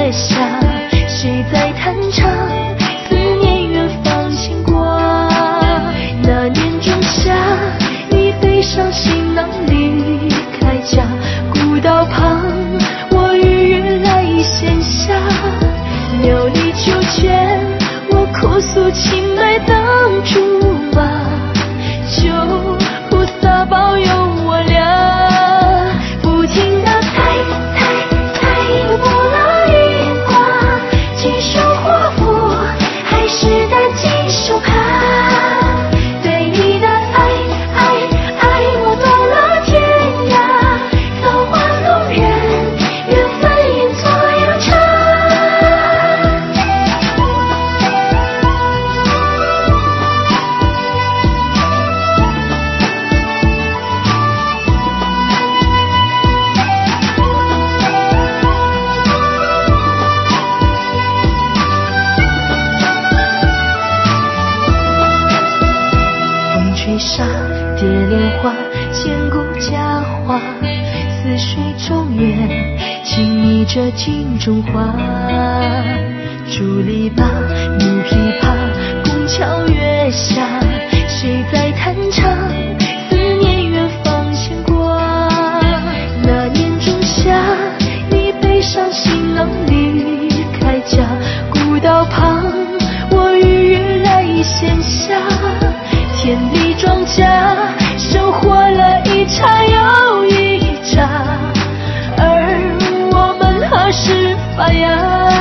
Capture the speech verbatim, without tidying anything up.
月下，谁在弹唱思念远方牵挂？那年仲夏，你背上行囊离开家，古道旁我与月来闲暇，琉璃秋千我哭诉青梅当竹马，求菩萨保佑我俩不停地猜猜猜，不老一挂，几手华服还是单几手帕，对你的爱爱爱我断了天涯，造化弄人，缘分阴错阳差。风吹沙，蝶莲花，千古佳话，似水中月，轻昵着镜中花。竹篱笆，木琵琶，拱桥月下，谁在弹唱思念远方牵挂？那年仲夏，你背上行囊离开家，古道旁我与月来闲暇，天地庄稼收获了一茬又一茬，而我们何时发芽？